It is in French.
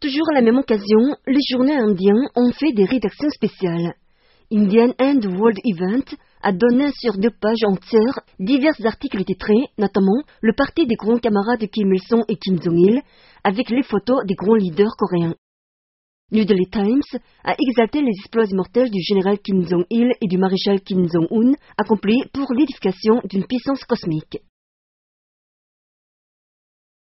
Toujours à la même occasion, les journaux indiens ont fait des rédactions spéciales. Indian and World Event a donné sur 2 pages entières divers articles titrés, notamment le parti des grands camarades de Kim Il-sung et Kim Jong-il, avec les photos des grands leaders coréens. New Delhi Times a exalté les exploits immortels du général Kim Jong-il et du maréchal Kim Jong-un accomplis pour l'édification d'une puissance cosmique.